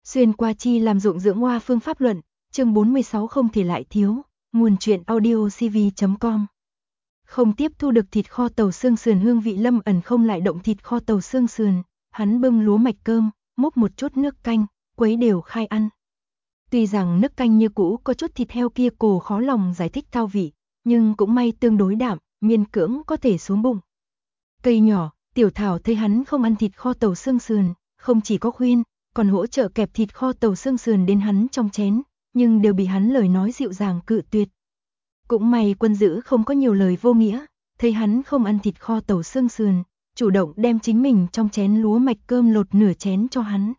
Xuyên qua chi làm ruộng dưỡng hoa phương pháp luận, chương 46 không thể lại thiếu, nguồn truyện audio cv.com. Không tiếp thu được thịt kho tàu xương sườn hương vị Lâm Ẩn không lại động thịt kho tàu xương sườn, hắn bưng lúa mạch cơm, múc một chút nước canh, quấy đều khai ăn. Tuy rằng nước canh như cũ có chút thịt heo kia cổ khó lòng giải thích thao vị, nhưng cũng may tương đối đạm, miên cưỡng có thể xuống bụng. Cây nhỏ, Tiểu Thảo thấy hắn không ăn thịt kho tàu xương sườn, không chỉ có khuyên, còn hỗ trợ kẹp thịt kho tàu xương sườn đến hắn trong chén, nhưng đều bị hắn lời nói dịu dàng cự tuyệt. Cũng may Quân Dữ không có nhiều lời vô nghĩa, thấy hắn không ăn thịt kho tàu xương sườn, chủ động đem chính mình trong chén lúa mạch cơm lột nửa chén cho hắn.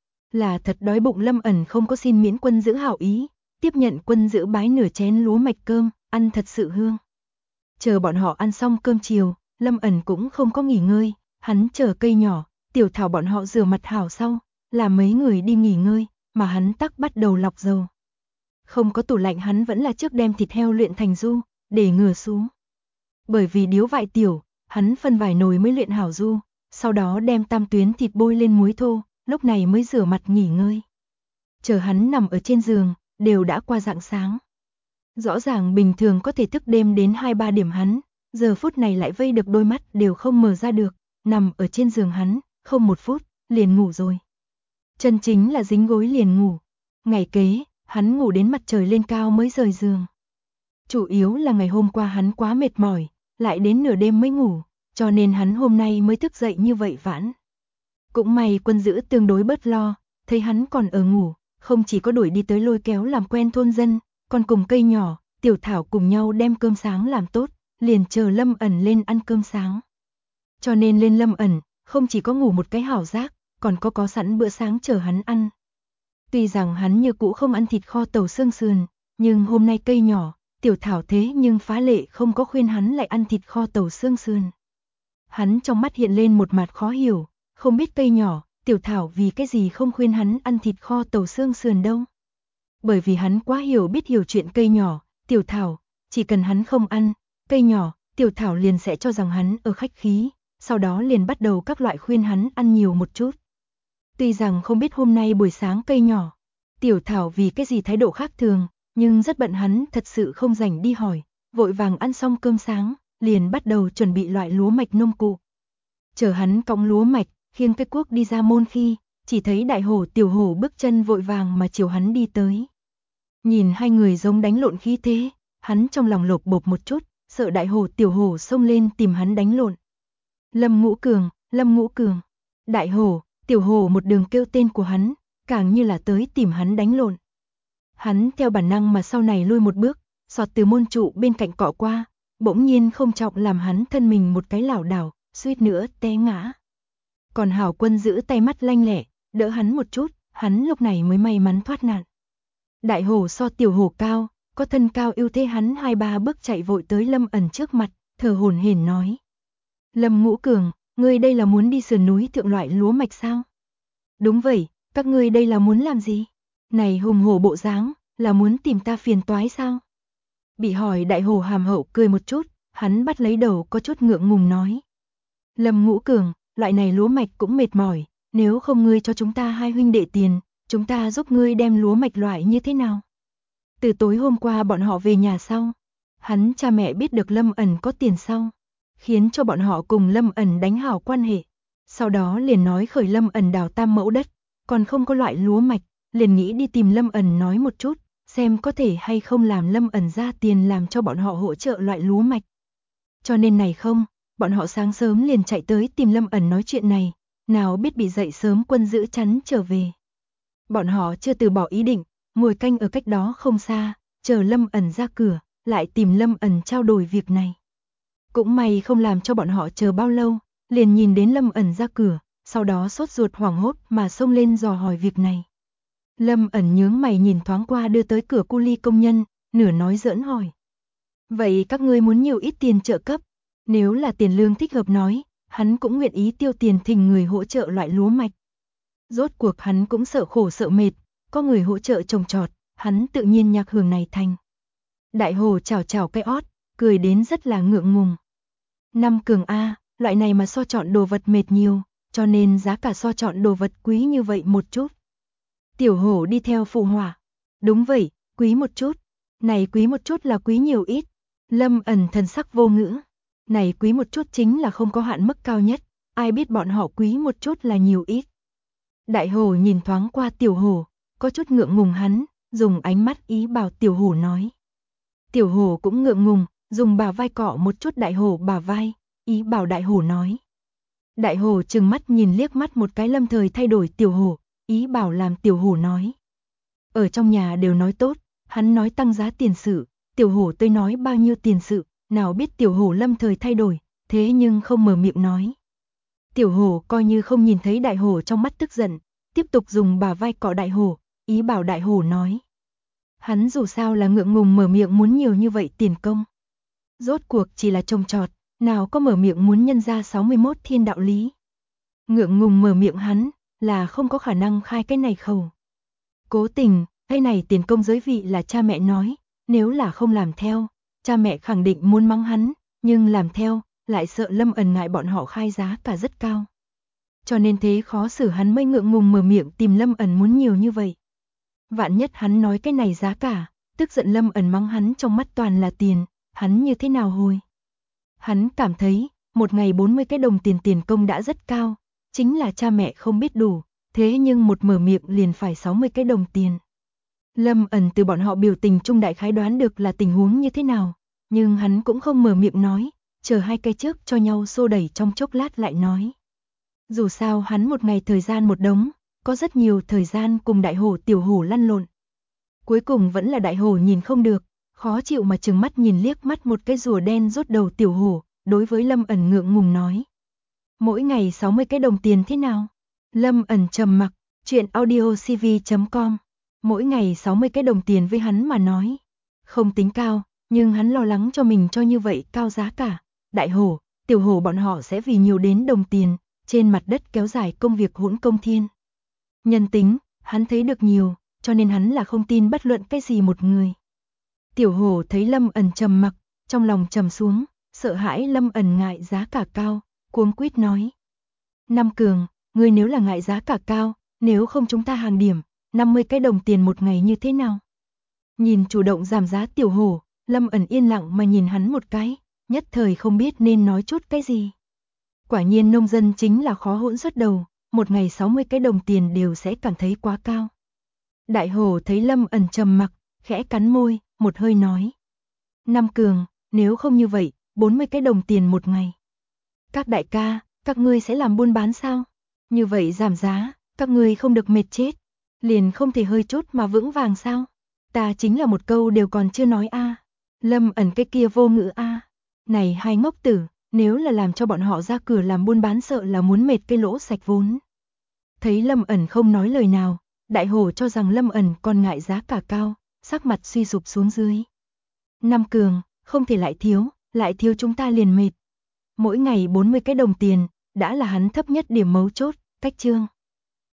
Là thật đói bụng Lâm Ẩn không có xin miễn Quân Dữ hảo ý, tiếp nhận Quân Dữ bái nửa chén lúa mạch cơm, ăn thật sự hương. Chờ bọn họ ăn xong cơm chiều, Lâm Ẩn cũng không có nghỉ ngơi, hắn chờ Cây Nhỏ, Tiểu Thảo bọn họ rửa mặt hảo sau, là mấy người đi nghỉ ngơi, mà hắn tắc bắt đầu lọc dầu. Không có tủ lạnh hắn vẫn là trước đem thịt heo luyện thành ru, để ngừa xuống. Bởi vì điếu vại tiểu, hắn phân vài nồi mới luyện hảo ru, sau đó đem tam tuyến thịt bôi lên muối thô, lúc này mới rửa mặt nghỉ ngơi. Chờ hắn nằm ở trên giường, đều đã qua rạng sáng. Rõ ràng bình thường có thể thức đêm đến 2-3 điểm hắn, giờ phút này lại vây được đôi mắt đều không mở ra được, nằm ở trên giường hắn, không một phút, liền ngủ rồi. Chân chính là dính gối liền ngủ. Ngày kế, hắn ngủ đến mặt trời lên cao mới rời giường. Chủ yếu là ngày hôm qua hắn quá mệt mỏi, lại đến nửa đêm mới ngủ, cho nên hắn hôm nay mới thức dậy như vậy vãn. Cũng may Quân Dữ tương đối bớt lo, thấy hắn còn ở ngủ, không chỉ có đuổi đi tới lôi kéo làm quen thôn dân, còn cùng Cây Nhỏ, Tiểu Thảo cùng nhau đem cơm sáng làm tốt, liền chờ Lâm Ẩn lên ăn cơm sáng. Cho nên lên Lâm Ẩn, không chỉ có ngủ một cái hảo giác, còn có sẵn bữa sáng chờ hắn ăn. Tuy rằng hắn như cũ không ăn thịt kho tàu xương sườn, nhưng hôm nay Cây Nhỏ, Tiểu Thảo thế nhưng phá lệ không có khuyên hắn lại ăn thịt kho tàu xương sườn. Hắn trong mắt hiện lên một mặt khó hiểu, không biết Cây Nhỏ, Tiểu Thảo vì cái gì không khuyên hắn ăn thịt kho tàu xương sườn đâu. Bởi vì hắn quá hiểu chuyện Cây Nhỏ, Tiểu Thảo, chỉ cần hắn không ăn, Cây Nhỏ, Tiểu Thảo liền sẽ cho rằng hắn ở khách khí, sau đó liền bắt đầu các loại khuyên hắn ăn nhiều một chút. Tuy rằng không biết hôm nay buổi sáng Cây Nhỏ, Tiểu Thảo vì cái gì thái độ khác thường, nhưng rất bận hắn thật sự không rảnh đi hỏi, vội vàng ăn xong cơm sáng, liền bắt đầu chuẩn bị loại lúa mạch nông cụ. Chờ hắn cõng lúa mạch, khiêng cái cuốc đi ra môn khi, chỉ thấy Đại Hổ Tiểu Hổ bước chân vội vàng mà chiều hắn đi tới. Nhìn hai người giống đánh lộn khí thế, hắn trong lòng lột bột một chút, sợ Đại Hổ Tiểu Hổ xông lên tìm hắn đánh lộn. Lâm Ngũ Cường, Lâm Ngũ Cường. Đại Hổ, Tiểu Hổ một đường kêu tên của hắn, càng như là tới tìm hắn đánh lộn. Hắn theo bản năng mà sau này lui một bước, sọt từ môn trụ bên cạnh cọ qua, bỗng nhiên không trọng làm hắn thân mình một cái lảo đảo, suýt nữa té ngã. Còn hảo Quân giữ tay mắt lanh lẹ, đỡ hắn một chút, hắn lúc này mới may mắn thoát nạn. Đại Hổ so Tiểu Hổ cao, có thân cao ưu thế hắn 2-3 bước chạy vội tới Lâm Ẩn trước mặt, thở hổn hển nói. Lâm Ngũ Cường, ngươi đây là muốn đi sườn núi thượng loại lúa mạch sao? Đúng vậy, các ngươi đây là muốn làm gì? Này hùng hổ bộ dáng, là muốn tìm ta phiền toái sao? Bị hỏi Đại Hổ hàm hậu cười một chút, hắn bắt lấy đầu có chút ngượng ngùng nói. Lâm Ngũ Cường, loại này lúa mạch cũng mệt mỏi, nếu không ngươi cho chúng ta hai huynh đệ tiền, chúng ta giúp ngươi đem lúa mạch loại như thế nào? Từ tối hôm qua bọn họ về nhà sau, hắn cha mẹ biết được Lâm Ẩn có tiền sau, khiến cho bọn họ cùng Lâm Ẩn đánh hảo quan hệ. Sau đó liền nói khởi Lâm Ẩn đào 3 mẫu đất, còn không có loại lúa mạch, liền nghĩ đi tìm Lâm Ẩn nói một chút, xem có thể hay không làm Lâm Ẩn ra tiền làm cho bọn họ hỗ trợ loại lúa mạch. Cho nên này không, bọn họ sáng sớm liền chạy tới tìm Lâm Ẩn nói chuyện này, nào biết bị dậy sớm Quân giữ chắn trở về. Bọn họ chưa từ bỏ ý định, ngồi canh ở cách đó không xa, chờ Lâm Ẩn ra cửa, lại tìm Lâm Ẩn trao đổi việc này. Cũng may không làm cho bọn họ chờ bao lâu, liền nhìn đến Lâm Ẩn ra cửa, sau đó sốt ruột hoảng hốt mà xông lên dò hỏi việc này. Lâm Ẩn nhướng mày nhìn thoáng qua đưa tới cửa cu ly công nhân, nửa nói giỡn hỏi. Vậy các ngươi muốn nhiều ít tiền trợ cấp? Nếu là tiền lương thích hợp nói, hắn cũng nguyện ý tiêu tiền thỉnh người hỗ trợ loại lúa mạch. Rốt cuộc hắn cũng sợ khổ sợ mệt, có người hỗ trợ trồng trọt, hắn tự nhiên nhạc hưởng này thành. Đại Hổ chào chào cái ót, cười đến rất là ngượng ngùng. 5 cường A, loại này mà so chọn đồ vật mệt nhiều, cho nên giá cả so chọn đồ vật quý như vậy một chút. Tiểu hổ đi theo phụ họa. Đúng vậy, quý một chút. Này quý một chút là quý nhiều ít. Lâm Ẩn thần sắc vô ngữ. Này quý một chút chính là không có hạn mức cao nhất. Ai biết bọn họ quý một chút là nhiều ít. Đại hổ nhìn thoáng qua tiểu hổ, có chút ngượng ngùng hắn, dùng ánh mắt ý bảo tiểu hổ nói. Tiểu hổ cũng ngượng ngùng, dùng bả vai cọ một chút đại hổ bả vai, ý bảo đại hổ nói. Đại hổ trừng mắt nhìn liếc mắt một cái lâm thời thay đổi tiểu hổ, ý bảo làm tiểu hổ nói. Ở trong nhà đều nói tốt, hắn nói tăng giá tiền sự, tiểu hổ tôi nói bao nhiêu tiền sự, nào biết tiểu hổ lâm thời thay đổi, thế nhưng không mở miệng nói. Tiểu hổ coi như không nhìn thấy đại hổ trong mắt tức giận, tiếp tục dùng bả vai cọ đại hổ, ý bảo đại hổ nói. Hắn dù sao là ngượng ngùng mở miệng muốn nhiều như vậy tiền công. Rốt cuộc chỉ là trông trọt, nào có mở miệng muốn nhân ra 61 thiên đạo lý. Ngượng ngùng mở miệng hắn, là không có khả năng khai cái này khẩu. Cố tình, cái này tiền công giới vị là cha mẹ nói, nếu là không làm theo, cha mẹ khẳng định muốn mắng hắn, nhưng làm theo, lại sợ Lâm Ẩn ngại bọn họ khai giá cả rất cao. Cho nên thế khó xử hắn mới ngượng ngùng mở miệng tìm Lâm Ẩn muốn nhiều như vậy. Vạn nhất hắn nói cái này giá cả, tức giận Lâm Ẩn mắng hắn trong mắt toàn là tiền, hắn như thế nào hồi. Hắn cảm thấy, một ngày 40 cái đồng tiền công đã rất cao, chính là cha mẹ không biết đủ, thế nhưng một mở miệng liền phải 60 cái đồng tiền. Lâm Ẩn từ bọn họ biểu tình trung đại khái đoán được là tình huống như thế nào, nhưng hắn cũng không mở miệng nói, chờ hai cái trước cho nhau xô đẩy trong chốc lát lại nói. Dù sao hắn một ngày thời gian một đống, có rất nhiều thời gian cùng đại hổ tiểu hổ lăn lộn. Cuối cùng vẫn là đại hổ nhìn không được, khó chịu mà trừng mắt nhìn liếc mắt một cái rùa đen rút đầu tiểu hổ, đối với Lâm Ẩn ngượng ngùng nói. Mỗi ngày 60 cái đồng tiền thế nào? Lâm Ẩn trầm mặc, chuyện audiocv.com. Mỗi ngày 60 cái đồng tiền với hắn mà nói. Không tính cao, nhưng hắn lo lắng cho mình cho như vậy cao giá cả. Đại hổ, tiểu hổ bọn họ sẽ vì nhiều đến đồng tiền, trên mặt đất kéo dài công việc hỗn công thiên. Nhân tính, hắn thấy được nhiều, cho nên hắn là không tin bất luận cái gì một người. Tiểu hổ thấy Lâm Ẩn trầm mặc, trong lòng trầm xuống, sợ hãi Lâm Ẩn ngại giá cả cao, cuống quýt nói. Nam Cường, ngươi nếu là ngại giá cả cao, nếu không chúng ta hàng điểm, 50 cái đồng tiền một ngày như thế nào? Nhìn chủ động giảm giá tiểu hổ, Lâm Ẩn yên lặng mà nhìn hắn một cái, nhất thời không biết nên nói chút cái gì. Quả nhiên nông dân chính là khó hỗn xuất đầu, một ngày 60 cái đồng tiền đều sẽ cảm thấy quá cao. Đại hổ thấy Lâm Ẩn trầm mặc, khẽ cắn môi, một hơi nói. Nam Cường, nếu không như vậy, 40 cái đồng tiền một ngày. Các đại ca, các ngươi sẽ làm buôn bán sao? Như vậy giảm giá, các ngươi không được mệt chết. Liền không thể hơi chút mà vững vàng sao? Ta chính là một câu đều còn chưa nói a. Lâm Ẩn cái kia vô ngữ a. Này hai ngốc tử, nếu là làm cho bọn họ ra cửa làm buôn bán sợ là muốn mệt cái lỗ sạch vốn. Thấy Lâm Ẩn không nói lời nào, đại hổ cho rằng Lâm Ẩn còn ngại giá cả cao, sắc mặt suy sụp xuống dưới. Nam Cường, không thể lại thiếu chúng ta liền mệt. Mỗi ngày 40 cái đồng tiền, đã là hắn thấp nhất điểm mấu chốt, cách chương.